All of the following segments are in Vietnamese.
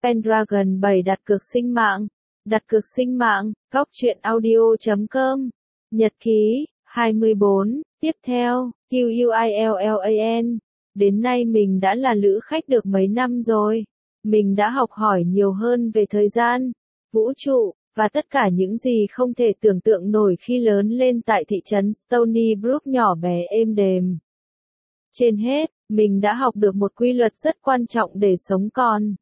Pendragon 7 đặt cược sinh mạng. Đặt cược sinh mạng, góc truyện audio.com. Nhật ký, 24, tiếp theo, QUILLAN. Đến nay mình đã là lữ khách được mấy năm rồi. Mình đã học hỏi nhiều hơn về thời gian, vũ trụ, và tất cả những gì không thể tưởng tượng nổi khi lớn lên tại thị trấn Stony Brook nhỏ bé êm đềm. Trên hết, mình đã học được một quy luật rất quan trọng để sống còn.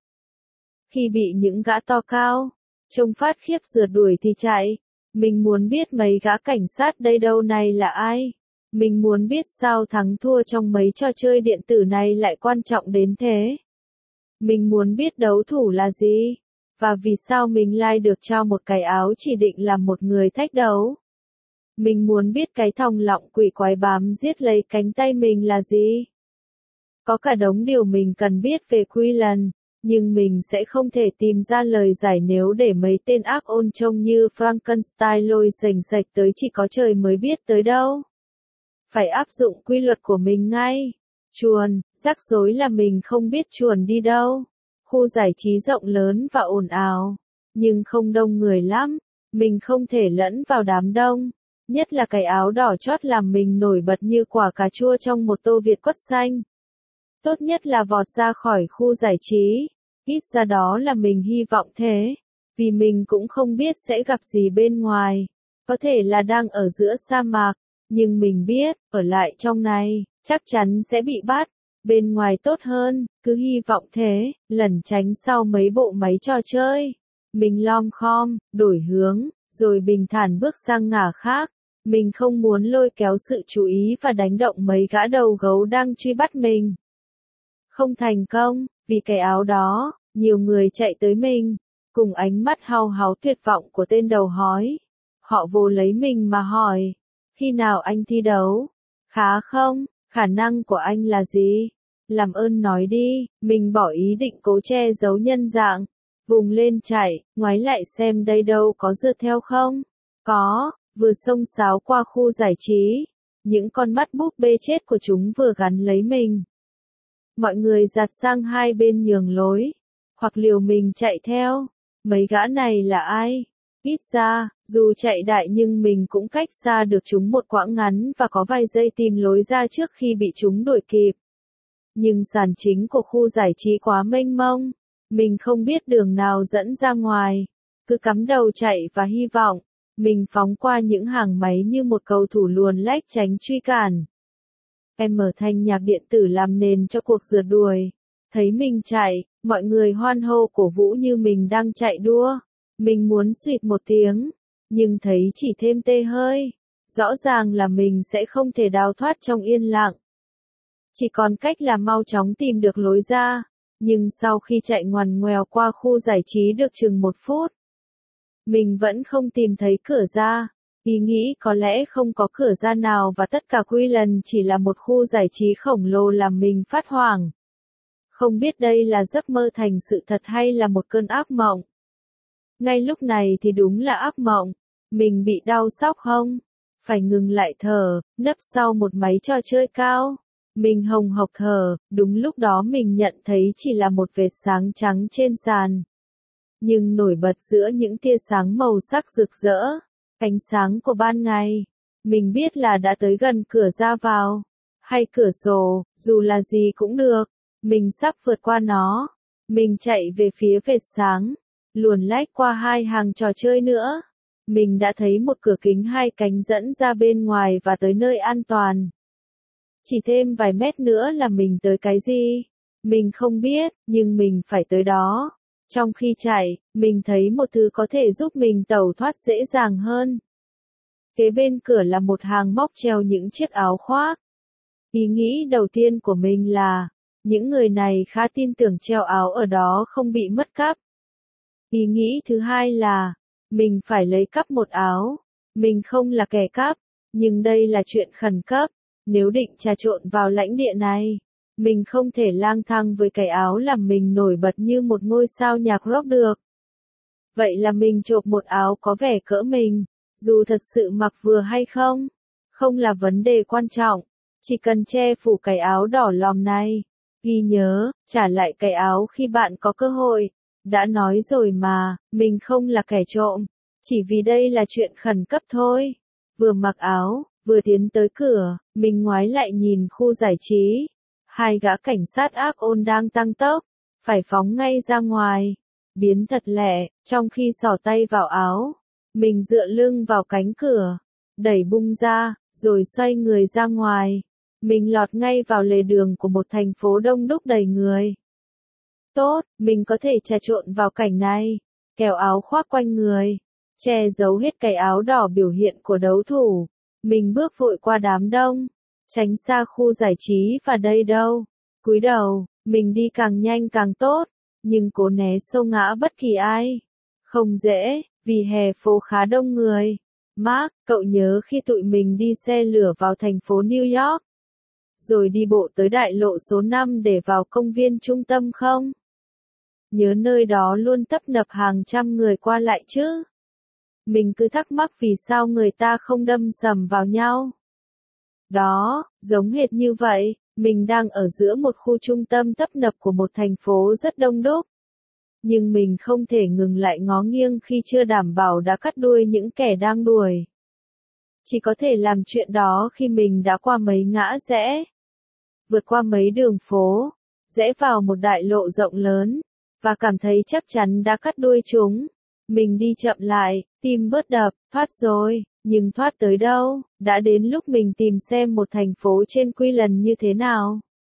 Khi bị những gã to cao, trông phát khiếp rượt đuổi thì chạy. Mình muốn biết mấy gã cảnh sát đây đâu này là ai. Mình muốn biết sao thắng thua trong mấy trò chơi điện tử này lại quan trọng đến thế. Mình muốn biết đấu thủ là gì. Và vì sao mình lại được trao một cái áo chỉ định làm một người thách đấu. Mình muốn biết cái thòng lọng quỷ quái bám giết lấy cánh tay mình là gì. Có cả đống điều mình cần biết về Quillen. Nhưng mình sẽ không thể tìm ra lời giải nếu để mấy tên ác ôn trông như Frankenstein lôi sềnh sạch tới chỉ có trời mới biết tới đâu. Phải áp dụng quy luật của mình ngay. Chuồn, rắc rối là mình không biết chuồn đi đâu. Khu giải trí rộng lớn và ồn ào. Nhưng không đông người lắm. Mình không thể lẫn vào đám đông. Nhất là cái áo đỏ chót làm mình nổi bật như quả cà chua trong một tô Việt quất xanh. Tốt nhất là vọt ra khỏi khu giải trí. Ít ra đó là mình hy vọng thế. Vì mình cũng không biết sẽ gặp gì bên ngoài. Có thể là đang ở giữa sa mạc. Nhưng mình biết, ở lại trong này, chắc chắn sẽ bị bắt. Bên ngoài tốt hơn, cứ hy vọng thế, lẩn tránh sau mấy bộ máy trò chơi. Mình lom khom, đổi hướng, rồi bình thản bước sang ngả khác. Mình không muốn lôi kéo sự chú ý và đánh động mấy gã đầu gấu đang truy bắt mình. Không thành công, vì cái áo đó, nhiều người chạy tới mình, cùng ánh mắt hao háo tuyệt vọng của tên đầu hói. Họ vồ lấy mình mà hỏi, khi nào anh thi đấu? Khá không? Khả năng của anh là gì? Làm ơn nói đi, mình bỏ ý định cố che giấu nhân dạng. Vùng lên chạy, ngoái lại xem đây đâu có rượt theo không? Có, vừa xông xáo qua khu giải trí. Những con mắt búp bê chết của chúng vừa gắn lấy mình. Mọi người giạt sang hai bên nhường lối, hoặc liều mình chạy theo. Mấy gã này là ai? Ít ra, dù chạy đại nhưng mình cũng cách xa được chúng một quãng ngắn và có vài giây tìm lối ra trước khi bị chúng đuổi kịp. Nhưng sàn chính của khu giải trí quá mênh mông, mình không biết đường nào dẫn ra ngoài. Cứ cắm đầu chạy và hy vọng, mình phóng qua những hàng máy như một cầu thủ luồn lách tránh truy cản. Em mở thanh nhạc điện tử làm nền cho cuộc rượt đuổi. Thấy mình chạy, mọi người hoan hô cổ vũ như mình đang chạy đua. Mình muốn suýt một tiếng, nhưng thấy chỉ thêm tê hơi. Rõ ràng là mình sẽ không thể đào thoát trong yên lặng. Chỉ còn cách là mau chóng tìm được lối ra. Nhưng sau khi chạy ngoằn ngoèo qua khu giải trí được chừng 1 phút, mình vẫn không tìm thấy cửa ra. Ý nghĩ có lẽ không có cửa ra nào và tất cả Quillen chỉ là một khu giải trí khổng lồ làm mình phát hoảng. Không biết đây là giấc mơ thành sự thật hay là một cơn ác mộng. Ngay lúc này thì đúng là ác mộng. Mình bị đau xóc hông. Phải ngừng lại thở, nấp sau một máy trò chơi cao. Mình hồng hộc thở, đúng lúc đó mình nhận thấy chỉ là một vệt sáng trắng trên sàn. Nhưng nổi bật giữa những tia sáng màu sắc rực rỡ. Ánh sáng của ban ngày. Mình biết là đã tới gần cửa ra vào. Hay cửa sổ, dù là gì cũng được. Mình sắp vượt qua nó. Mình chạy về phía vệt sáng. Luồn lách qua 2 hàng trò chơi nữa. Mình đã thấy một cửa kính 2 cánh dẫn ra bên ngoài và tới nơi an toàn. Chỉ thêm vài mét nữa là mình tới cái gì? Mình không biết, nhưng mình phải tới đó. Trong khi chạy, mình thấy một thứ có thể giúp mình tẩu thoát dễ dàng hơn. Kế bên cửa là một hàng móc treo những chiếc áo khoác. Ý nghĩ đầu tiên của mình là, những người này khá tin tưởng treo áo ở đó không bị mất cắp. Ý nghĩ thứ hai là, mình phải lấy cắp một áo. Mình không là kẻ cắp, nhưng đây là chuyện khẩn cấp. Nếu định trà trộn vào lãnh địa này, mình không thể lang thang với cái áo làm mình nổi bật như một ngôi sao nhạc rock được. Vậy là mình chộp một áo có vẻ cỡ mình, dù thật sự mặc vừa hay không, không là vấn đề quan trọng, chỉ cần che phủ cái áo đỏ lòm này. Ghi nhớ, trả lại cái áo khi bạn có cơ hội. Đã nói rồi mà, mình không là kẻ trộm, chỉ vì đây là chuyện khẩn cấp thôi. Vừa mặc áo, vừa tiến tới cửa, mình ngoái lại nhìn khu giải trí. Hai gã cảnh sát ác ôn đang tăng tốc, phải phóng ngay ra ngoài. Biến thật lẹ, trong khi xỏ tay vào áo. Mình dựa lưng vào cánh cửa, đẩy bung ra, rồi xoay người ra ngoài. Mình lọt ngay vào lề đường của một thành phố đông đúc đầy người. Tốt, mình có thể trà trộn vào cảnh này. Kéo áo khoác quanh người, che giấu hết cái áo đỏ biểu hiện của đấu thủ. Mình bước vội qua đám đông, tránh xa khu giải trí và đây đâu. Cúi đầu, mình đi càng nhanh càng tốt, nhưng cố né xô ngã bất kỳ ai. Không dễ, vì hè phố khá đông người. Mark, cậu nhớ khi tụi mình đi xe lửa vào thành phố New York, rồi đi bộ tới đại lộ số 5 để vào công viên trung tâm không? Nhớ nơi đó luôn tấp nập hàng trăm người qua lại chứ? Mình cứ thắc mắc vì sao người ta không đâm sầm vào nhau. Đó, giống hệt như vậy, mình đang ở giữa một khu trung tâm tấp nập của một thành phố rất đông đúc. Nhưng mình không thể ngừng lại ngó nghiêng khi chưa đảm bảo đã cắt đuôi những kẻ đang đuổi. Chỉ có thể làm chuyện đó khi mình đã qua mấy ngã rẽ, vượt qua mấy đường phố, rẽ vào một đại lộ rộng lớn, và cảm thấy chắc chắn đã cắt đuôi chúng. Mình đi chậm lại, tim bớt đập, thoát rồi, nhưng thoát tới đâu, đã đến lúc mình tìm xem một thành phố trên Queens như thế nào.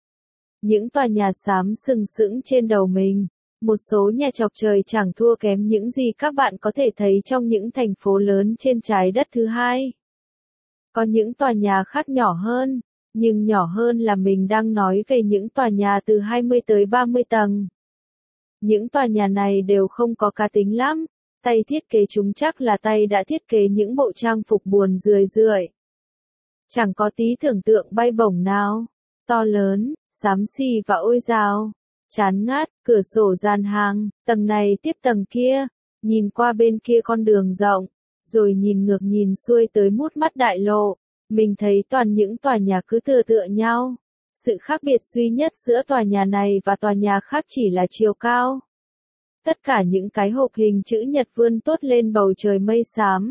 Những tòa nhà xám sừng sững trên đầu mình, một số nhà chọc trời chẳng thua kém những gì các bạn có thể thấy trong những thành phố lớn trên trái đất thứ hai. Có những tòa nhà khác nhỏ hơn, nhưng nhỏ hơn là mình đang nói về những tòa nhà từ 20 tới 30 tầng. Những tòa nhà này đều không có cá tính lắm, tay thiết kế chúng chắc là tay đã thiết kế những bộ trang phục buồn rười rượi. Chẳng có tí tưởng tượng bay bổng nào, to lớn, xám xì và ôi dào, chán ngát, cửa sổ dàn hàng, tầng này tiếp tầng kia, nhìn qua bên kia con đường rộng, rồi nhìn ngược nhìn xuôi tới mút mắt đại lộ, mình thấy toàn những tòa nhà cứ tựa tựa nhau. Sự khác biệt duy nhất giữa tòa nhà này và tòa nhà khác chỉ là chiều cao. Tất cả những cái hộp hình chữ nhật vươn tốt lên bầu trời mây xám.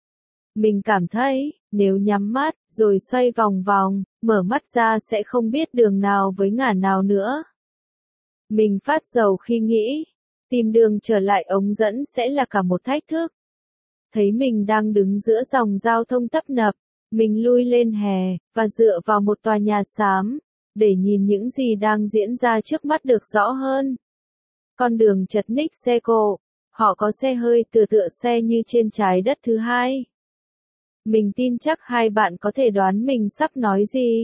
Mình cảm thấy, nếu nhắm mắt, rồi xoay vòng vòng, mở mắt ra sẽ không biết đường nào với ngả nào nữa. Mình phát dầu khi nghĩ, tìm đường trở lại ống dẫn sẽ là cả một thách thức. Thấy mình đang đứng giữa dòng giao thông tấp nập, mình lui lên hè, và dựa vào một tòa nhà xám, để nhìn những gì đang diễn ra trước mắt được rõ hơn. Con đường chật ních xe cộ, họ có xe hơi tựa xe như trên trái đất thứ hai. Mình tin chắc hai bạn có thể đoán mình sắp nói gì.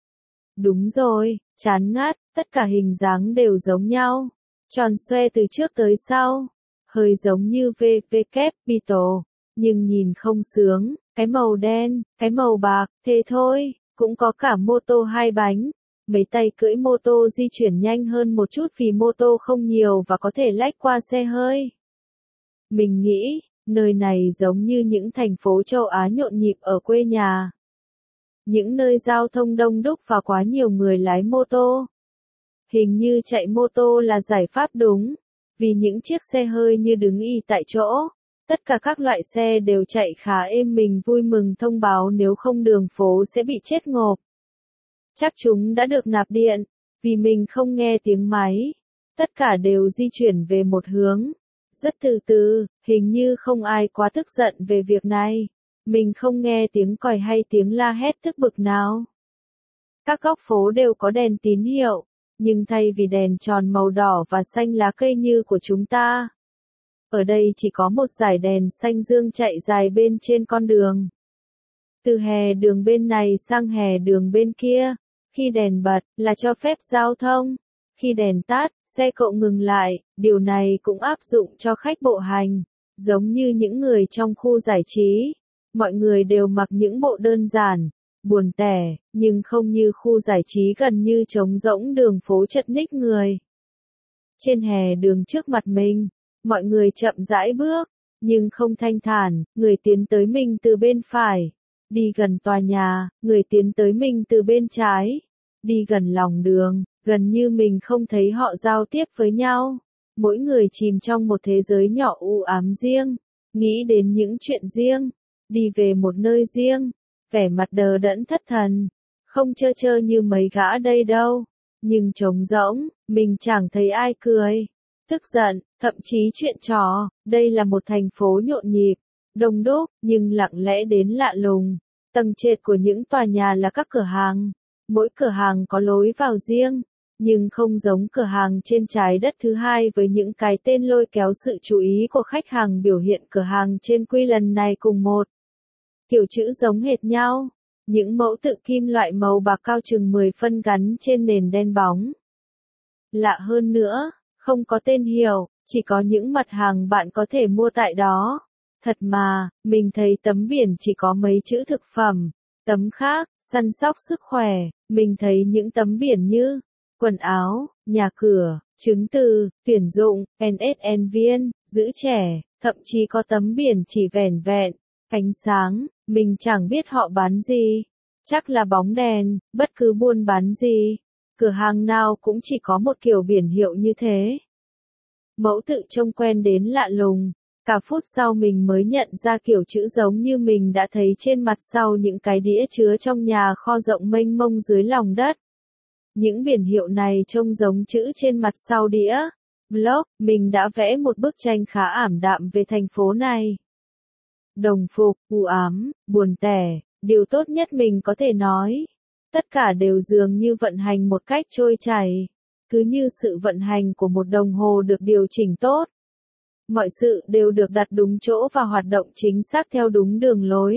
Đúng rồi, chán ngát, tất cả hình dáng đều giống nhau. Tròn xoe từ trước tới sau, hơi giống như VW Beetle, nhưng nhìn không sướng, cái màu đen, cái màu bạc, thế thôi, cũng có cả mô tô hai bánh. Mấy tay cưỡi mô tô di chuyển nhanh hơn một chút vì mô tô không nhiều và có thể lách qua xe hơi. Mình nghĩ, nơi này giống như những thành phố châu Á nhộn nhịp ở quê nhà. Những nơi giao thông đông đúc và quá nhiều người lái mô tô. Hình như chạy mô tô là giải pháp đúng, vì những chiếc xe hơi như đứng y tại chỗ. Tất cả các loại xe đều chạy khá êm, mình vui mừng thông báo nếu không đường phố sẽ bị chết ngộp. Chắc chúng đã được nạp điện, vì mình không nghe tiếng máy. Tất cả đều di chuyển về một hướng. Rất từ từ, hình như không ai quá tức giận về việc này. Mình không nghe tiếng còi hay tiếng la hét tức bực nào. Các góc phố đều có đèn tín hiệu, nhưng thay vì đèn tròn màu đỏ và xanh lá cây như của chúng ta, ở đây chỉ có một dải đèn xanh dương chạy dài bên trên con đường. Từ hè đường bên này sang hè đường bên kia, khi đèn bật là cho phép giao thông, khi đèn tắt, xe cộ ngừng lại. Điều này cũng áp dụng cho khách bộ hành, giống như những người trong khu giải trí. Mọi người đều mặc những bộ đơn giản, buồn tẻ, nhưng không như khu giải trí gần như trống rỗng đường phố chật ních người. Trên hè đường trước mặt mình, mọi người chậm rãi bước, nhưng không thanh thản, người tiến tới mình từ bên phải. Đi gần tòa nhà, người tiến tới mình từ bên trái. Đi gần lòng đường, gần như mình không thấy họ giao tiếp với nhau. Mỗi người chìm trong một thế giới nhỏ u ám riêng, nghĩ đến những chuyện riêng, đi về một nơi riêng, vẻ mặt đờ đẫn thất thần, không chơ chơ như mấy gã đây đâu, nhưng trống rỗng, mình chẳng thấy ai cười, tức giận, thậm chí chuyện trò. Đây là một thành phố nhộn nhịp, đông đúc, nhưng lặng lẽ đến lạ lùng. Tầng trệt của những tòa nhà là các cửa hàng, mỗi cửa hàng có lối vào riêng, nhưng không giống cửa hàng trên trái đất thứ hai với những cái tên lôi kéo sự chú ý của khách hàng. Biểu hiện cửa hàng trên quy lần này cùng một kiểu chữ giống hệt nhau, những mẫu tự kim loại màu bạc cao chừng 10 phân gắn trên nền đen bóng. Lạ hơn nữa, không có tên hiệu, chỉ có những mặt hàng bạn có thể mua tại đó. Thật mà, mình thấy tấm biển chỉ có mấy chữ thực phẩm, tấm khác, săn sóc sức khỏe. Mình thấy những tấm biển như quần áo, nhà cửa, chứng từ, tuyển dụng, NSN viên, giữ trẻ, thậm chí có tấm biển chỉ vẻn vẹn ánh sáng. Mình chẳng biết họ bán gì, chắc là bóng đèn. Bất cứ buôn bán gì, cửa hàng nào cũng chỉ có một kiểu biển hiệu như thế. Mẫu tự trông quen đến lạ lùng. Cả phút sau mình mới nhận ra kiểu chữ giống như mình đã thấy trên mặt sau những cái đĩa chứa trong nhà kho rộng mênh mông dưới lòng đất. Những biển hiệu này trông giống chữ trên mặt sau đĩa. Blog, mình đã vẽ một bức tranh khá ảm đạm về thành phố này. Đồng phục, u ám, buồn tẻ, điều tốt nhất mình có thể nói. Tất cả đều dường như vận hành một cách trôi chảy, cứ như sự vận hành của một đồng hồ được điều chỉnh tốt. Mọi sự đều được đặt đúng chỗ và hoạt động chính xác theo đúng đường lối.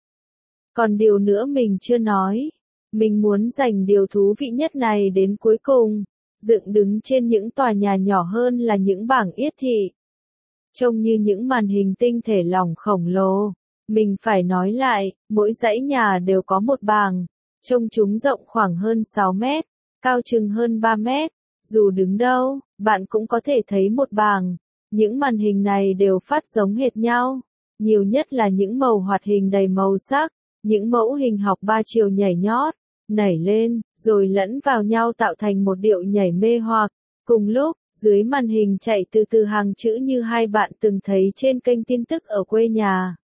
Còn điều nữa mình chưa nói. Mình muốn dành điều thú vị nhất này đến cuối cùng. Dựng đứng trên những tòa nhà nhỏ hơn là những bảng yết thị. Trông như những màn hình tinh thể lỏng khổng lồ. Mình phải nói lại, mỗi dãy nhà đều có một bảng. Trông chúng rộng khoảng hơn 6 mét, cao chừng hơn 3 mét. Dù đứng đâu, bạn cũng có thể thấy một bảng. Những màn hình này đều phát giống hệt nhau. Nhiều nhất là những màu hoạt hình đầy màu sắc. Những mẫu hình học 3 chiều nhảy nhót, nảy lên, rồi lẫn vào nhau tạo thành một điệu nhảy mê hoặc. Cùng lúc, dưới màn hình chạy từ từ hàng chữ như hai bạn từng thấy trên kênh tin tức ở quê nhà.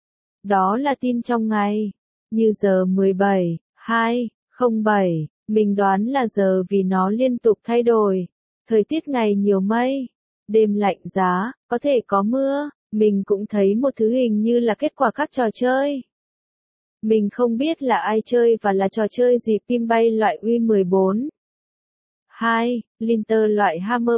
Đó là tin trong ngày. Như giờ 17:02:07, mình đoán là giờ vì nó liên tục thay đổi. Thời tiết ngày nhiều mây, đêm lạnh giá, có thể có mưa. Mình cũng thấy một thứ hình như là kết quả các trò chơi. Mình không biết là ai chơi và là trò chơi gì. Pin bay loại U14 2, Linter loại Hammer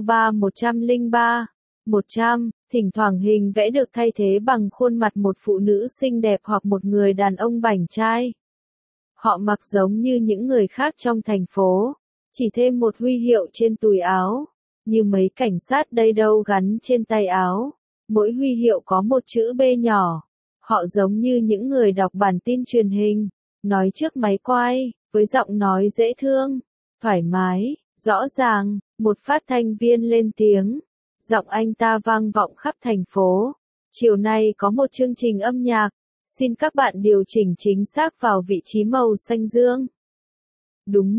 3 100, thỉnh thoảng hình vẽ được thay thế bằng khuôn mặt một phụ nữ xinh đẹp hoặc một người đàn ông bảnh trai. Họ mặc giống như những người khác trong thành phố, chỉ thêm một huy hiệu trên túi áo, như mấy cảnh sát đây đâu gắn trên tay áo. Mỗi huy hiệu có một chữ B nhỏ. Họ giống như những người đọc bản tin truyền hình, nói trước máy quay, với giọng nói dễ thương, thoải mái, rõ ràng. Một phát thanh viên lên tiếng. Giọng anh ta vang vọng khắp thành phố. Chiều nay có một chương trình âm nhạc. Xin các bạn điều chỉnh chính xác vào vị trí màu xanh dương. Đúng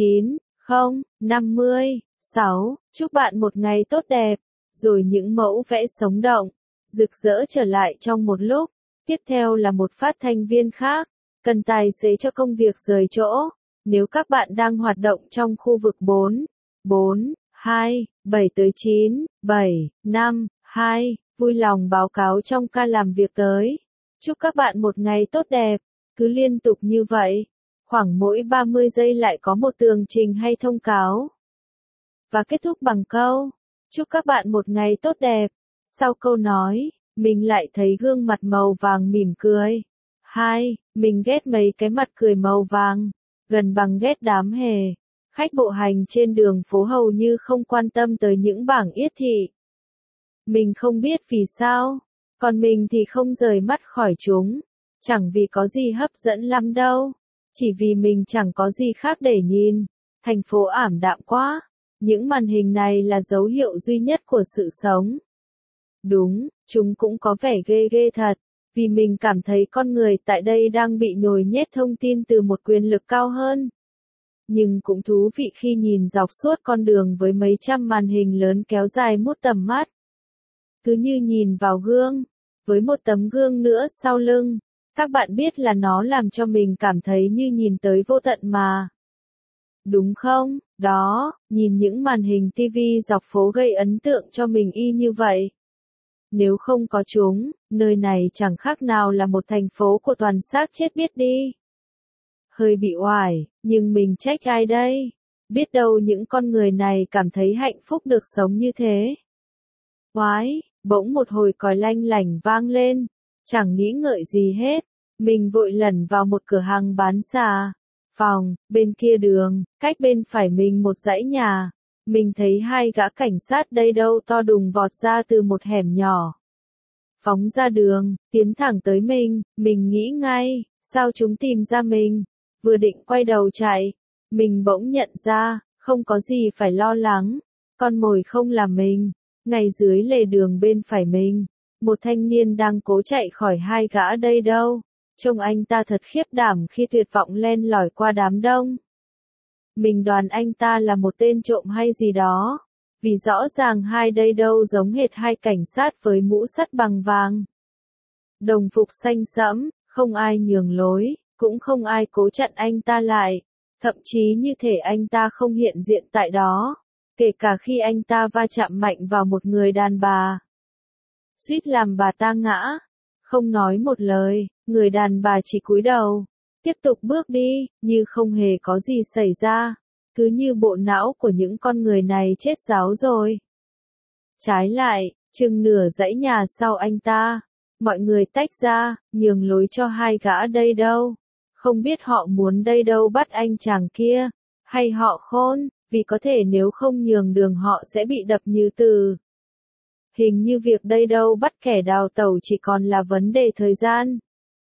19:0:56. Chúc bạn một ngày tốt đẹp. Rồi những mẫu vẽ sống động, rực rỡ trở lại trong một lúc. Tiếp theo là một phát thanh viên khác. Cần tài xế cho công việc rời chỗ. Nếu các bạn đang hoạt động trong khu vực 4:4:2:7-9:7:5:2, vui lòng báo cáo trong ca làm việc tới. Chúc các bạn một ngày tốt đẹp. Cứ liên tục như vậy. Khoảng mỗi 30 giây lại có một tường trình hay thông cáo. Và kết thúc bằng câu. Chúc các bạn một ngày tốt đẹp. Sau câu nói, mình lại thấy gương mặt màu vàng mỉm cười. Mình ghét mấy cái mặt cười màu vàng. Gần bằng ghét đám hề. Khách bộ hành trên đường phố hầu như không quan tâm tới những bảng yết thị. Mình không biết vì sao. Còn mình thì không rời mắt khỏi chúng. Chẳng vì có gì hấp dẫn lắm đâu. Chỉ vì mình chẳng có gì khác để nhìn. Thành phố ảm đạm quá. Những màn hình này là dấu hiệu duy nhất của sự sống. Đúng, chúng cũng có vẻ ghê ghê thật. Vì mình cảm thấy con người tại đây đang bị nhồi nhét thông tin từ một quyền lực cao hơn. nhưng cũng thú vị khi nhìn dọc suốt con đường với mấy trăm màn hình lớn kéo dài mút tầm mắt. Cứ như nhìn vào gương, với một tấm gương nữa sau lưng, các bạn biết là nó làm cho mình cảm thấy như nhìn tới vô tận mà. Đúng không? Đó, nhìn những màn hình TV dọc phố gây ấn tượng cho mình y như vậy. Nếu không có chúng, nơi này chẳng khác nào là một thành phố của toàn xác chết biết đi. Hơi bị oải, nhưng mình trách ai đây? Biết đâu những con người này cảm thấy hạnh phúc được sống như thế. Oái, bỗng một hồi còi lanh lảnh vang lên, chẳng nghĩ ngợi gì hết. Mình vội lẩn vào một cửa hàng bán xà phòng, bên kia đường, cách bên phải mình một dãy nhà. Mình thấy hai gã cảnh sát đây đâu to đùng vọt ra từ một hẻm nhỏ. Phóng ra đường, tiến thẳng tới mình nghĩ ngay, sao chúng tìm ra mình? Vừa định quay đầu chạy, mình bỗng nhận ra, không có gì phải lo lắng, con mồi không là mình. Ngay dưới lề đường bên phải mình, một thanh niên đang cố chạy khỏi hai gã đây đâu. Trông anh ta thật khiếp đảm khi tuyệt vọng len lỏi qua đám đông. Mình đoán anh ta là một tên trộm hay gì đó, vì rõ ràng hai đây đâu giống hệt hai cảnh sát với mũ sắt bằng vàng. Đồng phục xanh sẫm, không ai nhường lối, cũng không ai cố chặn anh ta lại, thậm chí như thể anh ta không hiện diện tại đó, kể cả khi anh ta va chạm mạnh vào một người đàn bà. Suýt làm bà ta ngã, không nói một lời, người đàn bà chỉ cúi đầu, tiếp tục bước đi, như không hề có gì xảy ra, cứ như bộ não của những con người này chết ráo rồi. Trái lại, chừng nửa dãy nhà sau anh ta, mọi người tách ra, nhường lối cho hai gã đây đâu. Không biết họ muốn đây đâu bắt anh chàng kia, hay họ khôn, vì có thể nếu không nhường đường họ sẽ bị đập như từ. Hình như việc đây đâu bắt kẻ đào tẩu chỉ còn là vấn đề thời gian.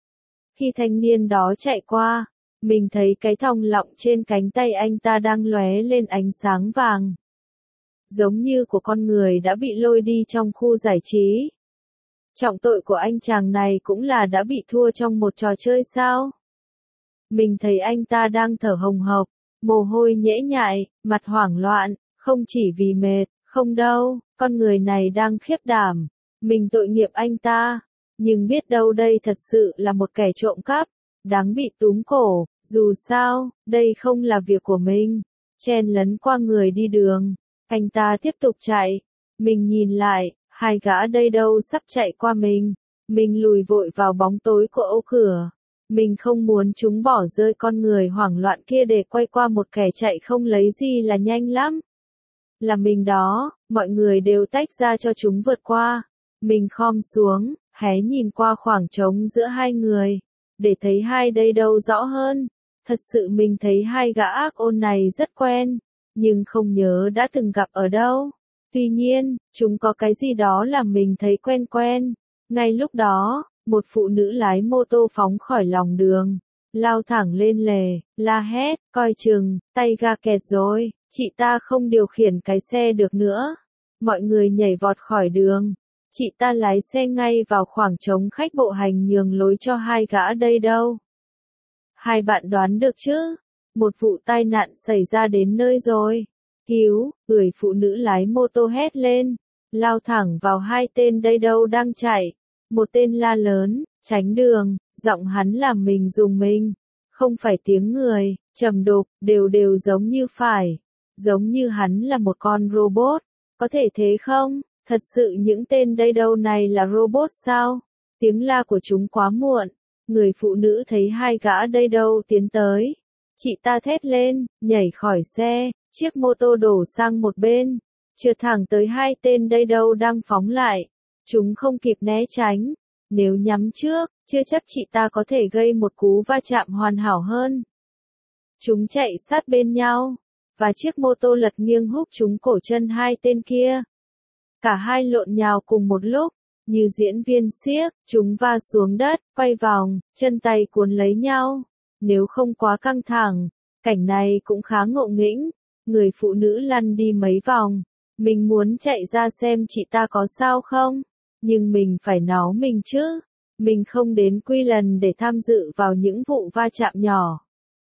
Khi thanh niên đó chạy qua, mình thấy cái thòng lọng trên cánh tay anh ta đang lóe lên ánh sáng vàng. Giống như của con người đã bị lôi đi trong khu giải trí. Trọng tội của anh chàng này cũng là đã bị thua trong một trò chơi sao? Mình thấy anh ta đang thở hồng hộc, mồ hôi nhễ nhại, mặt hoảng loạn, không chỉ vì mệt, không đâu, con người này đang khiếp đảm. Mình tội nghiệp anh ta, nhưng biết đâu đây thật sự là một kẻ trộm cắp, đáng bị túm cổ, dù sao, đây không là việc của mình. Chen lấn qua người đi đường, anh ta tiếp tục chạy. Mình nhìn lại, hai gã đây đâu sắp chạy qua mình. Mình lùi vội vào bóng tối của ô cửa. Mình không muốn chúng bỏ rơi con người hoảng loạn kia để quay qua một kẻ chạy không lấy gì là nhanh lắm. Là mình đó, mọi người đều tách ra cho chúng vượt qua. Mình khom xuống, hé nhìn qua khoảng trống giữa hai người, để thấy hai đây đâu rõ hơn. Thật sự mình thấy hai gã ác ôn này rất quen, nhưng không nhớ đã từng gặp ở đâu. Tuy nhiên, chúng có cái gì đó làm mình thấy quen quen. Ngay lúc đó, một phụ nữ lái mô tô phóng khỏi lòng đường, lao thẳng lên lề, la hét, coi chừng, tay ga kẹt rồi, chị ta không điều khiển cái xe được nữa. Mọi người nhảy vọt khỏi đường. Chị ta lái xe ngay vào khoảng trống khách bộ hành nhường lối cho hai gã đây đâu. Hai bạn đoán được chứ? Một vụ tai nạn xảy ra đến nơi rồi. Cứu, người phụ nữ lái mô tô hét lên, lao thẳng vào hai tên đây đâu đang chạy. Một tên la lớn, tránh đường, giọng hắn làm mình rùng mình. Không phải tiếng người, trầm đục, đều giống như phải. Giống như hắn là một con robot. Có thể thế không? Thật sự những tên đây đâu này là robot sao? Tiếng la của chúng quá muộn. Người phụ nữ thấy hai gã đây đâu tiến tới. Chị ta thét lên, nhảy khỏi xe, chiếc mô tô đổ sang một bên. Trượt thẳng tới hai tên đây đâu đang phóng lại. Chúng không kịp né tránh. Nếu nhắm trước, chưa chắc chị ta có thể gây một cú va chạm hoàn hảo hơn. Chúng chạy sát bên nhau, và chiếc mô tô lật nghiêng húc chúng cổ chân hai tên kia. Cả hai lộn nhào cùng một lúc, như diễn viên xiếc, chúng va xuống đất, quay vòng, chân tay cuốn lấy nhau. Nếu không quá căng thẳng, cảnh này cũng khá ngộ nghĩnh. Người phụ nữ lăn đi mấy vòng. Mình muốn chạy ra xem chị ta có sao không, nhưng mình phải náu mình chứ. Mình không đến Quy Lần để tham dự vào những vụ va chạm nhỏ.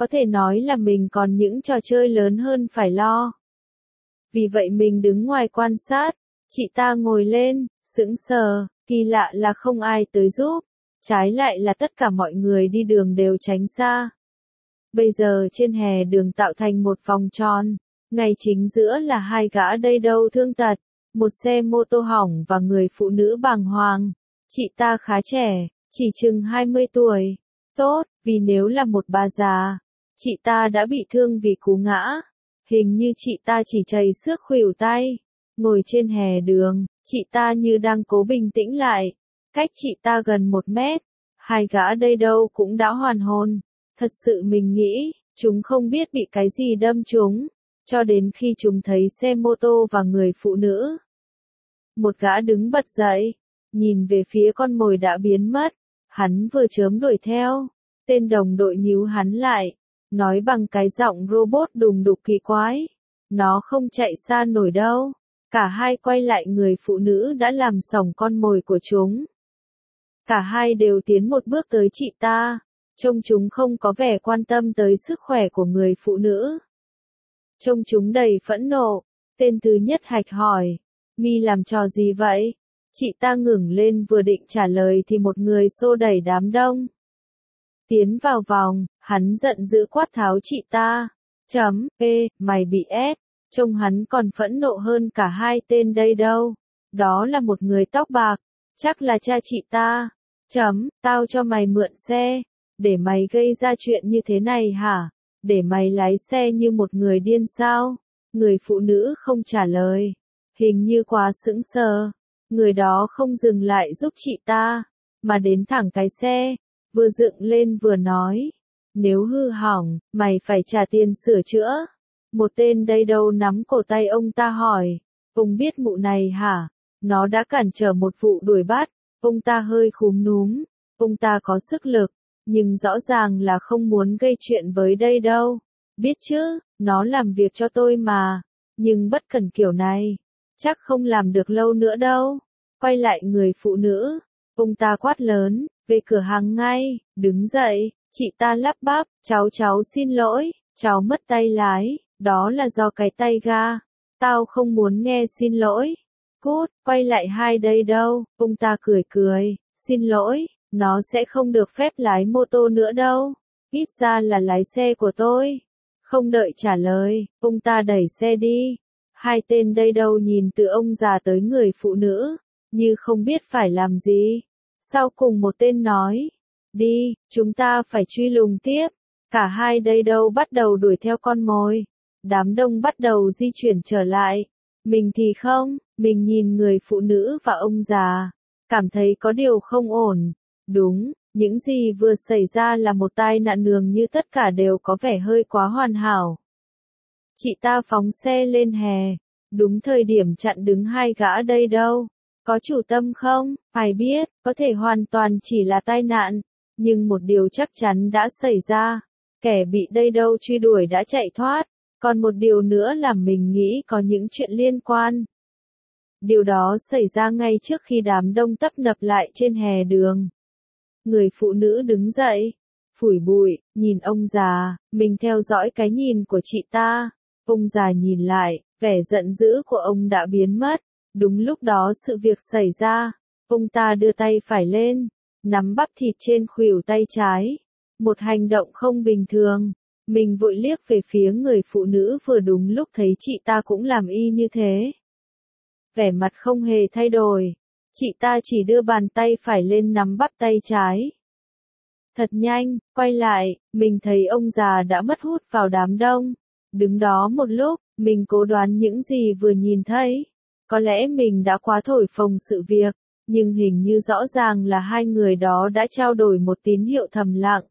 Có thể nói là mình còn những trò chơi lớn hơn phải lo. Vì vậy mình đứng ngoài quan sát, chị ta ngồi lên, sững sờ, kỳ lạ là không ai tới giúp, trái lại là tất cả mọi người đi đường đều tránh xa. Bây giờ trên hè đường tạo thành một vòng tròn, ngay chính giữa là hai gã đây đâu thương tật, một xe mô tô hỏng và người phụ nữ bàng hoàng. Chị ta khá trẻ, chỉ chừng 20 tuổi. Tốt, vì nếu là một bà già, chị ta đã bị thương vì cú ngã. Hình như chị ta chỉ trầy xước khuỷu tay. Ngồi trên hè đường, chị ta như đang cố bình tĩnh lại. Cách chị ta gần 1 mét. Hai gã đây đâu cũng đã hoàn hồn. Thật sự mình nghĩ, chúng không biết bị cái gì đâm chúng. Cho đến khi chúng thấy xe mô tô và người phụ nữ. Một gã đứng bật dậy, nhìn về phía con mồi đã biến mất. Hắn vừa chớm đuổi theo. Tên đồng đội níu hắn lại. Nói bằng cái giọng robot đùng đục kỳ quái. Nó không chạy xa nổi đâu. Cả hai quay lại người phụ nữ đã làm xổng con mồi của chúng. Cả hai đều tiến một bước tới chị ta. Trông chúng không có vẻ quan tâm tới sức khỏe của người phụ nữ. Trông chúng đầy phẫn nộ. Tên thứ nhất hạch hỏi. Mi làm trò gì vậy? Chị ta ngẩng lên vừa định trả lời thì một người xô đẩy đám đông. Tiến vào vòng, hắn giận dữ quát tháo chị ta. Mày bị ép. Trông hắn còn phẫn nộ hơn cả hai tên đây đâu. Đó là một người tóc bạc. Chắc là cha chị ta. Tao cho mày mượn xe. Để mày gây ra chuyện như thế này hả? Để mày lái xe như một người điên sao? Người phụ nữ không trả lời. Hình như quá sững sờ. Người đó không dừng lại giúp chị ta. Mà đến thẳng cái xe. Vừa dựng lên vừa nói. Nếu hư hỏng, mày phải trả tiền sửa chữa. Một tên đây đâu nắm cổ tay ông ta hỏi. Ông biết mụ này hả? Nó đã cản trở một vụ đuổi bắt. Ông ta hơi khúm núm. Ông ta có sức lực. Nhưng rõ ràng là không muốn gây chuyện với đây đâu. Biết chứ, nó làm việc cho tôi mà. Nhưng bất cần kiểu này. Chắc không làm được lâu nữa đâu. Quay lại người phụ nữ. Ông ta quát lớn. Về cửa hàng ngay. Đứng dậy. Chị ta lắp bắp. Cháu xin lỗi. Cháu mất tay lái. Đó là do cái tay ga. Tao không muốn nghe xin lỗi. Cút. Quay lại hai đây đâu. Ông ta cười cười. Xin lỗi. Nó sẽ không được phép lái mô tô nữa đâu. Ít ra là lái xe của tôi. Không đợi trả lời, ông ta đẩy xe đi. Hai tên đây đâu nhìn từ ông già tới người phụ nữ, như không biết phải làm gì. Sau cùng một tên nói, đi, chúng ta phải truy lùng tiếp. Cả hai đây đâu bắt đầu đuổi theo con mồi. Đám đông bắt đầu di chuyển trở lại. Mình thì không, mình nhìn người phụ nữ và ông già, cảm thấy có điều không ổn. Đúng, những gì vừa xảy ra là một tai nạn đường như tất cả đều có vẻ hơi quá hoàn hảo. Chị ta phóng xe lên hè, đúng thời điểm chặn đứng hai gã đây đâu. Có chủ tâm không? Phải biết, có thể hoàn toàn chỉ là tai nạn, nhưng một điều chắc chắn đã xảy ra. Kẻ bị đây đâu truy đuổi đã chạy thoát, còn một điều nữa là mình nghĩ có những chuyện liên quan. Điều đó xảy ra ngay trước khi đám đông tấp nập lại trên hè đường. Người phụ nữ đứng dậy, phủi bụi, nhìn ông già, mình theo dõi cái nhìn của chị ta. Ông già nhìn lại, vẻ giận dữ của ông đã biến mất. Đúng lúc đó sự việc xảy ra, ông ta đưa tay phải lên, nắm bắp thịt trên khuỷu tay trái. Một hành động không bình thường. Mình vội liếc về phía người phụ nữ vừa đúng lúc thấy chị ta cũng làm y như thế. Vẻ mặt không hề thay đổi. Chị ta chỉ đưa bàn tay phải lên nắm bắp tay trái. Thật nhanh, quay lại, mình thấy ông già đã mất hút vào đám đông. Đứng đó một lúc, mình cố đoán những gì vừa nhìn thấy. Có lẽ mình đã quá thổi phồng sự việc, nhưng hình như rõ ràng là hai người đó đã trao đổi một tín hiệu thầm lặng.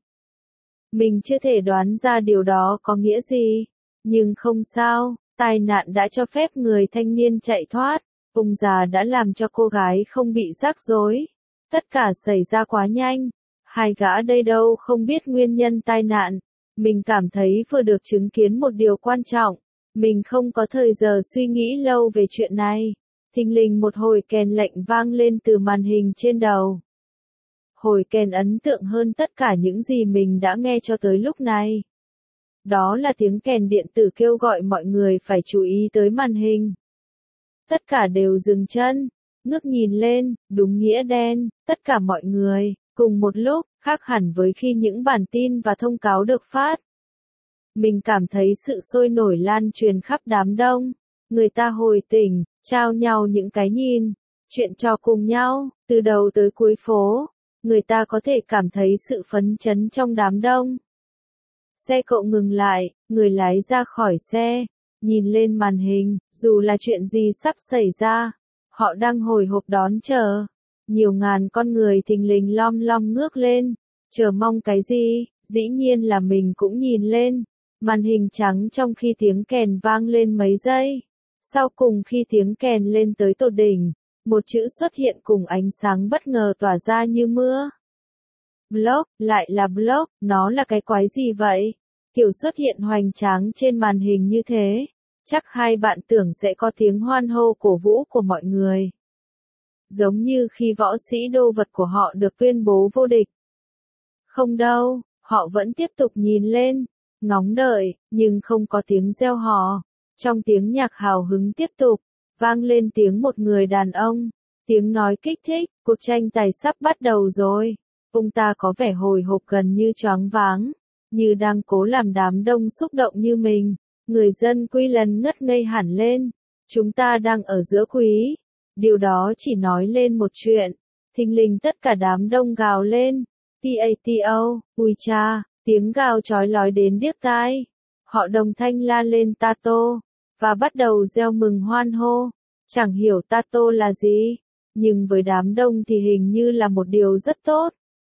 Mình chưa thể đoán ra điều đó có nghĩa gì, nhưng không sao, tai nạn đã cho phép người thanh niên chạy thoát. Ông già đã làm cho cô gái không bị rắc rối. Tất cả xảy ra quá nhanh. Hai gã đây đâu không biết nguyên nhân tai nạn. Mình cảm thấy vừa được chứng kiến một điều quan trọng. Mình không có thời giờ suy nghĩ lâu về chuyện này. Thình lình một hồi kèn lệnh vang lên từ màn hình trên đầu. Hồi kèn ấn tượng hơn tất cả những gì mình đã nghe cho tới lúc này. Đó là tiếng kèn điện tử kêu gọi mọi người phải chú ý tới màn hình. Tất cả đều dừng chân, ngước nhìn lên, đúng nghĩa đen, tất cả mọi người, cùng một lúc, khác hẳn với khi những bản tin và thông cáo được phát. Mình cảm thấy sự sôi nổi lan truyền khắp đám đông. Người ta hồi tỉnh, trao nhau những cái nhìn, chuyện trò cùng nhau, từ đầu tới cuối phố. Người ta có thể cảm thấy sự phấn chấn trong đám đông. Xe cộ ngừng lại, người lái ra khỏi xe, nhìn lên màn hình, dù là chuyện gì sắp xảy ra, họ đang hồi hộp đón chờ. Nhiều ngàn con người thình lình lom lom ngước lên, chờ mong cái gì, dĩ nhiên là mình cũng nhìn lên. Màn hình trắng trong khi tiếng kèn vang lên mấy giây. Sau cùng khi tiếng kèn lên tới tột đỉnh, một chữ xuất hiện cùng ánh sáng bất ngờ tỏa ra như mưa. Block, lại là block, nó là cái quái gì vậy? Kiểu xuất hiện hoành tráng trên màn hình như thế, chắc hai bạn tưởng sẽ có tiếng hoan hô cổ vũ của mọi người. Giống như khi võ sĩ đô vật của họ được tuyên bố vô địch. Không đâu, họ vẫn tiếp tục nhìn lên, ngóng đợi, nhưng không có tiếng reo hò. Trong tiếng nhạc hào hứng tiếp tục, vang lên tiếng một người đàn ông, tiếng nói kích thích, cuộc tranh tài sắp bắt đầu rồi. Ông ta có vẻ hồi hộp gần như choáng váng, như đang cố làm đám đông xúc động như mình. Người dân Queensland ngất ngây hẳn lên. Chúng ta đang ở giữa quý. Điều đó chỉ nói lên một chuyện. Thình lình tất cả đám đông gào lên. TATO, ui cha, tiếng gào chói lói đến điếc tai. Họ đồng thanh la lên Tato, và bắt đầu reo mừng hoan hô. Chẳng hiểu Tato là gì, nhưng với đám đông thì hình như là một điều rất tốt.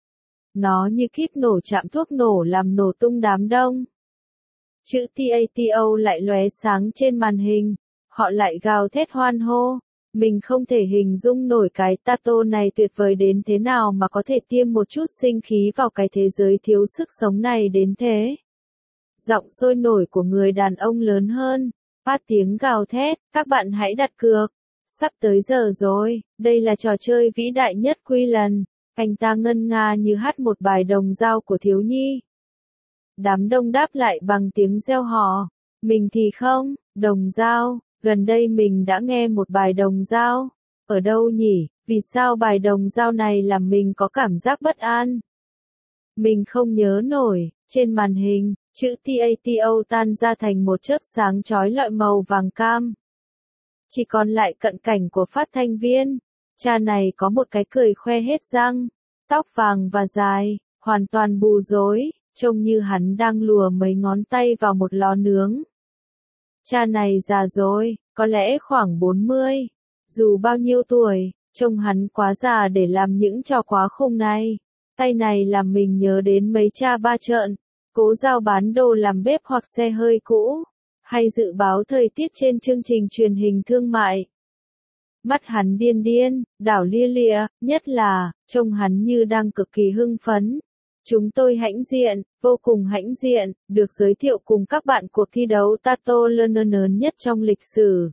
Nó như kíp nổ chạm thuốc nổ làm nổ tung đám đông. Chữ TATO lại lóe sáng trên màn hình, họ lại gào thét hoan hô. Mình không thể hình dung nổi cái Tato này tuyệt vời đến thế nào mà có thể tiêm một chút sinh khí vào cái thế giới thiếu sức sống này đến thế. Giọng sôi nổi của người đàn ông lớn hơn, phát tiếng gào thét, các bạn hãy đặt cược. Sắp tới giờ rồi, đây là trò chơi vĩ đại nhất Queensland. Anh ta ngân nga như hát một bài đồng dao của thiếu nhi. Đám đông đáp lại bằng tiếng reo hò. Mình thì không, đồng dao, gần đây mình đã nghe một bài đồng dao. Ở đâu nhỉ, vì sao bài đồng dao này làm mình có cảm giác bất an? Mình không nhớ nổi, trên màn hình, chữ TATO tan ra thành một chớp sáng chói lọi màu vàng cam. Chỉ còn lại cận cảnh của phát thanh viên. Cha này có một cái cười khoe hết răng, tóc vàng và dài, hoàn toàn bù rối, trông như hắn đang lùa mấy ngón tay vào một lò nướng. Cha này già rồi, có lẽ khoảng 40. Dù bao nhiêu tuổi, trông hắn quá già để làm những trò quá khùng này. Tay này làm mình nhớ đến mấy cha ba trợn, cố giao bán đồ làm bếp hoặc xe hơi cũ, hay dự báo thời tiết trên chương trình truyền hình thương mại. Mắt hắn điên điên, đảo lia lịa, nhất là, trông hắn như đang cực kỳ hưng phấn. Chúng tôi hãnh diện, vô cùng hãnh diện, được giới thiệu cùng các bạn cuộc thi đấu Tato lớn nhất trong lịch sử.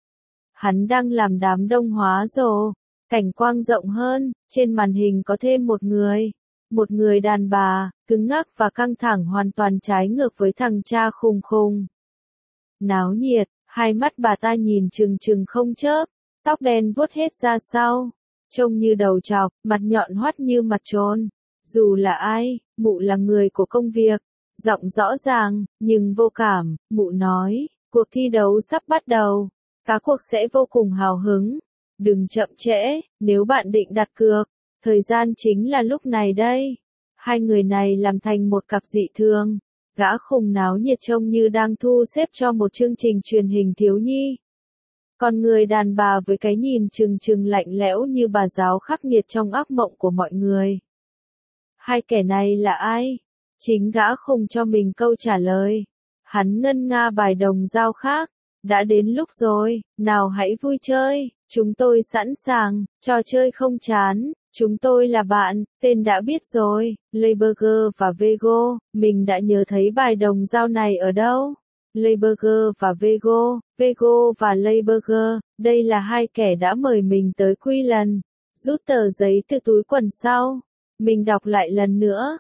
Hắn đang làm đám đông hóa rồ, cảnh quang rộng hơn, trên màn hình có thêm một người đàn bà, cứng ngắc và căng thẳng hoàn toàn trái ngược với thằng cha khùng khùng. Náo nhiệt, hai mắt bà ta nhìn trừng trừng không chớp, tóc đen vuốt hết ra sau, trông như đầu trọc, mặt nhọn hoắt như mặt trôn. Dù là ai, mụ là người của công việc, giọng rõ ràng, nhưng vô cảm, mụ nói, cuộc thi đấu sắp bắt đầu, cá cuộc sẽ vô cùng hào hứng, đừng chậm trễ, nếu bạn định đặt cược, thời gian chính là lúc này đây. Hai người này làm thành một cặp dị thường, gã khùng náo nhiệt trông như đang thu xếp cho một chương trình truyền hình thiếu nhi. Còn người đàn bà với cái nhìn trừng trừng lạnh lẽo như bà giáo khắc nghiệt trong ác mộng của mọi người. Hai kẻ này là ai? Chính gã khùng cho mình câu trả lời. Hắn ngân nga bài đồng dao khác. Đã đến lúc rồi, nào hãy vui chơi, chúng tôi sẵn sàng, trò chơi không chán, chúng tôi là bạn, tên đã biết rồi, Layburger và Vego, mình đã nhớ thấy bài đồng dao này ở đâu? Layburger và Vego, Vego và Layburger, đây là hai kẻ đã mời mình tới Queensland. Rút tờ giấy từ túi quần sau. Mình đọc lại lần nữa.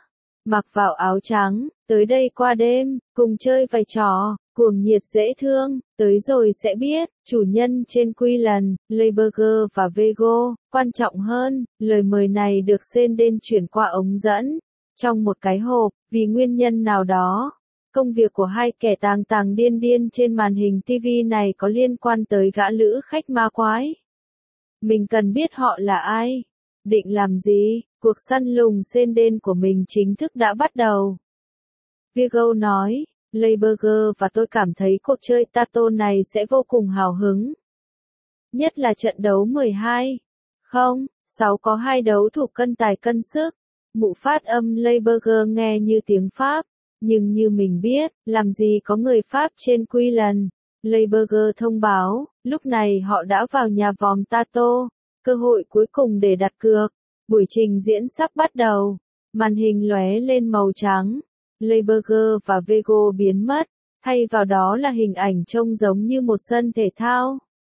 mặc vào áo trắng, tới đây qua đêm, cùng chơi vài trò, cuồng nhiệt dễ thương, tới rồi sẽ biết, chủ nhân trên Quy Lần, Layburger và Vego, quan trọng hơn, lời mời này được Senden chuyển qua ống dẫn, trong một cái hộp, vì nguyên nhân nào đó. Công việc của hai kẻ tàng điên điên trên màn hình TV này có liên quan tới gã lữ khách ma quái. Mình cần biết họ là ai, định làm gì, cuộc săn lùng Senden của mình chính thức đã bắt đầu. Virgo nói, Layburger và tôi cảm thấy cuộc chơi Tato này sẽ vô cùng hào hứng. Nhất là trận đấu 12. Không, 6 có 2 đấu thủ cân tài cân sức. Mụ phát âm Layburger nghe như tiếng Pháp. Nhưng như mình biết, làm gì có người Pháp trên Quy Lần. Layburger thông báo, lúc này họ đã vào nhà vòm Tato. Cơ hội cuối cùng để đặt cược. Buổi trình diễn sắp bắt đầu. Màn hình lóe lên màu trắng. Layburger và Vego biến mất. Thay vào đó là hình ảnh trông giống như một sân thể thao.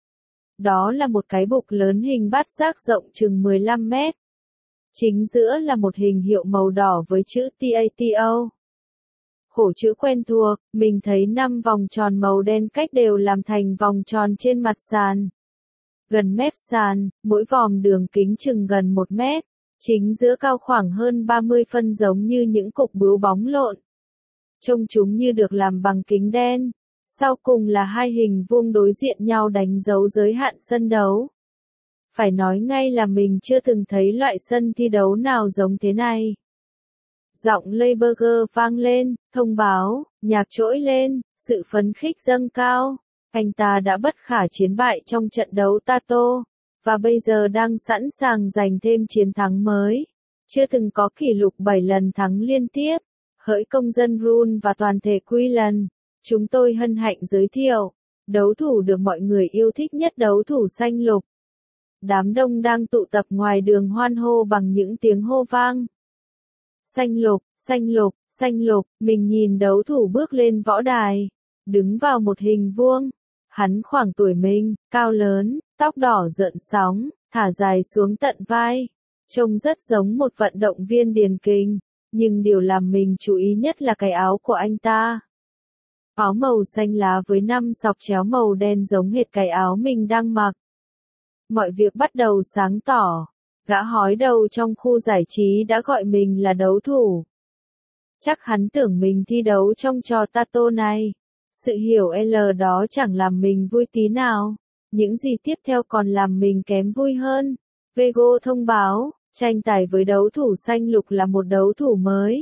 Đó là một cái bục lớn hình bát giác rộng chừng 15 mét. Chính giữa là một hình hiệu màu đỏ với chữ TATO. Khổ chữ quen thuộc, mình thấy 5 vòng tròn màu đen cách đều làm thành vòng tròn trên mặt sàn. Gần mép sàn, mỗi vòm đường kính chừng gần 1 mét. Chính giữa cao khoảng hơn 30 phân giống như những cục bướu bóng lộn. Trông chúng như được làm bằng kính đen. Sau cùng là 2 hình vuông đối diện nhau đánh dấu giới hạn sân đấu. Phải nói ngay là mình chưa từng thấy loại sân thi đấu nào giống thế này. Giọng Layburger vang lên, thông báo, nhạc trỗi lên, sự phấn khích dâng cao. Anh ta đã bất khả chiến bại trong trận đấu Tato, và bây giờ đang sẵn sàng giành thêm chiến thắng mới. Chưa từng có kỷ lục 7 lần thắng liên tiếp. Hỡi công dân Run và toàn thể Quy Lần, chúng tôi hân hạnh giới thiệu, đấu thủ được mọi người yêu thích nhất đấu thủ xanh lục. Đám đông đang tụ tập ngoài đường hoan hô bằng những tiếng hô vang. Xanh lục, xanh lục, xanh lục, mình nhìn đấu thủ bước lên võ đài, đứng vào một hình vuông. Hắn khoảng tuổi mình, cao lớn, tóc đỏ rợn sóng, thả dài xuống tận vai. Trông rất giống một vận động viên điền kinh, nhưng điều làm mình chú ý nhất là cái áo của anh ta. Áo màu xanh lá với 5 sọc chéo màu đen giống hệt cái áo mình đang mặc. Mọi việc bắt đầu sáng tỏ. Gã hói đầu trong khu giải trí đã gọi mình là đấu thủ. Chắc hắn tưởng mình thi đấu trong trò Tato này. Sự hiểu L đó chẳng làm mình vui tí nào. Những gì tiếp theo còn làm mình kém vui hơn. Vego thông báo, tranh tài với đấu thủ xanh lục là một đấu thủ mới.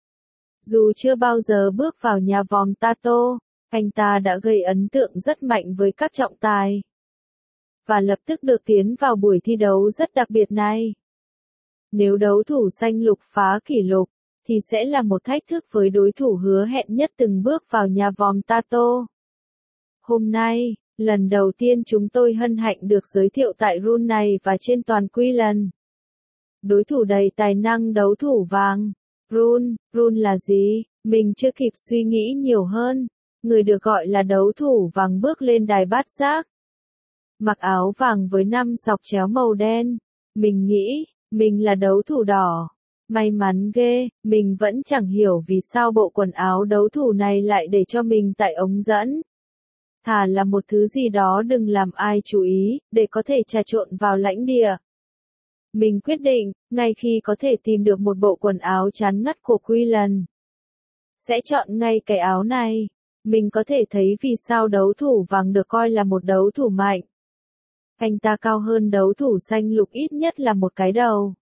Dù chưa bao giờ bước vào nhà vòm Tato, anh ta đã gây ấn tượng rất mạnh với các trọng tài. Và lập tức được tiến vào buổi thi đấu rất đặc biệt này. Nếu đấu thủ xanh lục phá kỷ lục, thì sẽ là một thách thức với đối thủ hứa hẹn nhất từng bước vào nhà vòm Tato. Hôm nay, lần đầu tiên chúng tôi hân hạnh được giới thiệu tại Run này và trên toàn Quy Lần. Đối thủ đầy tài năng đấu thủ vàng. Run là gì? Mình chưa kịp suy nghĩ nhiều hơn. Người được gọi là đấu thủ vàng bước lên đài bát giác. Mặc áo vàng với 5 sọc chéo màu đen. Mình nghĩ, mình là đấu thủ đỏ. May mắn ghê, mình vẫn chẳng hiểu vì sao bộ quần áo đấu thủ này lại để cho mình tại ống dẫn. Thà là một thứ gì đó đừng làm ai chú ý, để có thể trà trộn vào lãnh địa. Mình quyết định, ngay khi có thể tìm được một bộ quần áo chán ngắt của Quy Lần, sẽ chọn ngay cái áo này. Mình có thể thấy vì sao đấu thủ vàng được coi là một đấu thủ mạnh. Anh ta cao hơn đấu thủ xanh lục ít nhất là một cái đầu.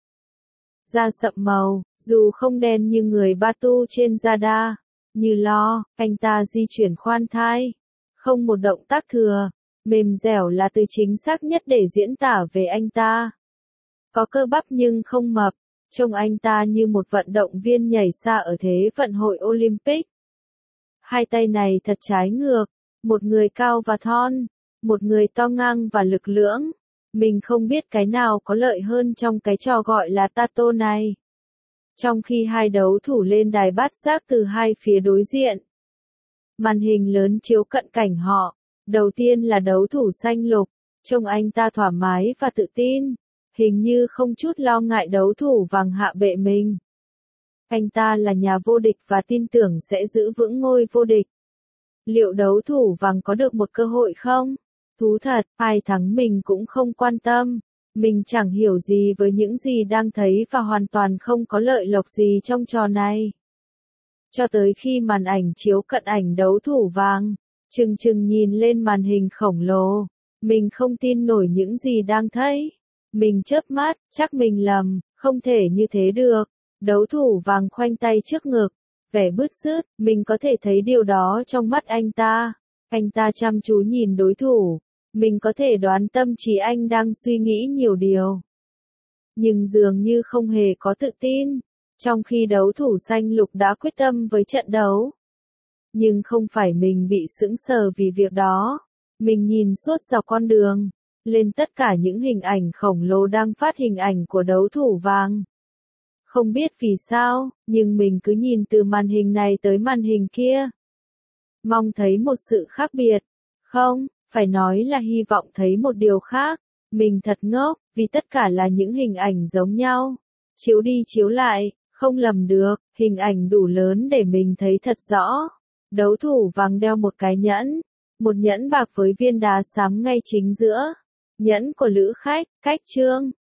Da sậm màu, dù không đen như người Batu trên Zada. Như Lo, anh ta di chuyển khoan thai. Không một động tác thừa. Mềm dẻo là từ chính xác nhất để diễn tả về anh ta. Có cơ bắp nhưng không mập. Trông anh ta như một vận động viên nhảy xa ở Thế vận hội Olympic. Hai tay này thật trái ngược. Một người cao và thon. Một người to ngang và lực lưỡng. Mình không biết cái nào có lợi hơn trong cái trò gọi là Tato này. Trong khi hai đấu thủ lên đài bát giác từ hai phía đối diện. Màn hình lớn chiếu cận cảnh họ. Đầu tiên là đấu thủ xanh lục. Trông anh ta thoải mái và tự tin. Hình như không chút lo ngại đấu thủ vàng hạ bệ mình. Anh ta là nhà vô địch và tin tưởng sẽ giữ vững ngôi vô địch. Liệu đấu thủ vàng có được một cơ hội không? Thú thật, ai thắng mình cũng không quan tâm. Mình chẳng hiểu gì với những gì đang thấy và hoàn toàn không có lợi lộc gì trong trò này. Cho tới khi màn ảnh chiếu cận ảnh đấu thủ vàng, chừng chừng nhìn lên màn hình khổng lồ. Mình không tin nổi những gì đang thấy. Mình chớp mắt, chắc mình lầm, không thể như thế được. Đấu thủ vàng khoanh tay trước ngực, vẻ bứt rứt, mình có thể thấy điều đó trong mắt anh ta. Anh ta chăm chú nhìn đối thủ. Mình có thể đoán tâm trí anh đang suy nghĩ nhiều điều. Nhưng dường như không hề có tự tin. Trong khi đấu thủ xanh lục đã quyết tâm với trận đấu. Nhưng không phải mình bị sững sờ vì việc đó. Mình nhìn suốt dọc con đường. Lên tất cả những hình ảnh khổng lồ đang phát hình ảnh của đấu thủ vàng. Không biết vì sao, nhưng mình cứ nhìn từ màn hình này tới màn hình kia. Mong thấy một sự khác biệt. Không, phải nói là hy vọng thấy một điều khác. Mình thật ngốc, vì tất cả là những hình ảnh giống nhau. Chiếu đi chiếu lại, không lầm được, hình ảnh đủ lớn để mình thấy thật rõ. Đấu thủ vàng đeo một cái nhẫn. Một nhẫn bạc với viên đá xám ngay chính giữa. Nhẫn của lữ khách, cách trương.